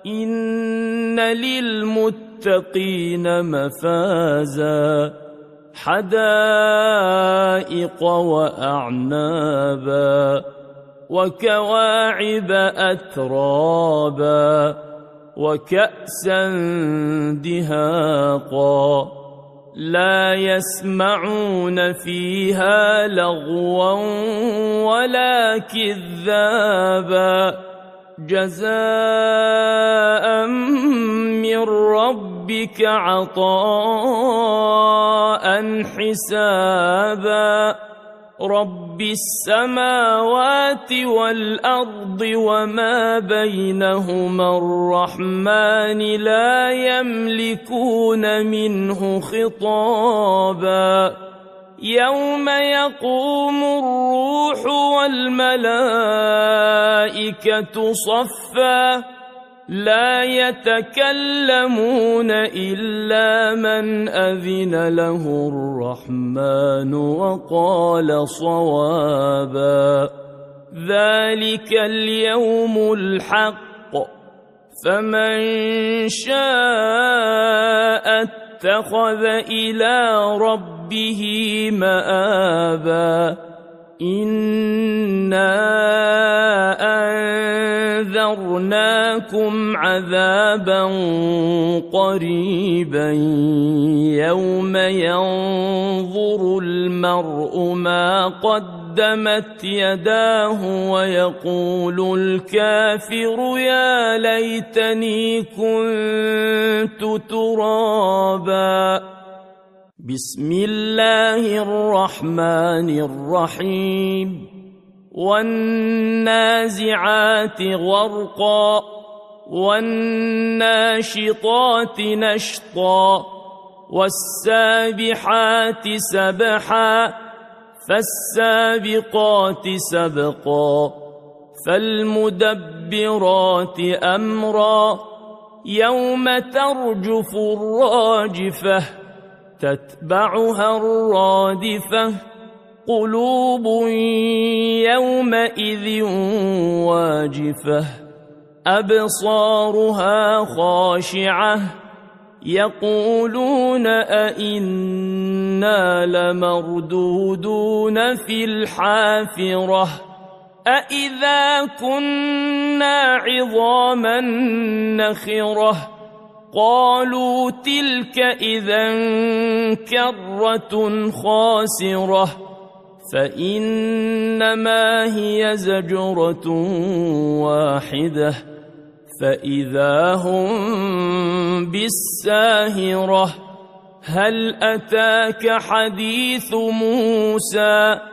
إن للمتقين مفازا حدائق وأعنابا وكواعب أترابا وكأسا دهاقا لا يسمعون فيها لغوا ولا كذابا جزاء من ربك عطاء حسابا رب السماوات والأرض وما بينهما الرحمن لا يملكون منه خطابا يوم يقوم الروح والملائكة صفا لا يتكلمون إلا من أذن له الرحمن وقال صوابا ذلك اليوم الحق فمن شاء اتخذ إلى ربه مآبا إنا أنذرناكم عذابا قريبا يوم ينظر المرء ما قدمت يداه ويقول الكافر يا ليتني كنت ترابا بسم الله الرحمن الرحيم والنازعات غرقا والناشطات نشطا والسابحات سبحا فالسابقات سبقا فالمدبرات أمرا يوم ترجف الراجفة تتبعها الرادفة قلوب يومئذ واجفة أبصارها خاشعة يقولون أئنا لمردودون في الحافرة أئذا كنا عظاما نخرة قالوا تلك إذا كرة خاسرة فإنما هي زجرة واحدة فإذا هم بالساهرة هل أتاك حديث موسى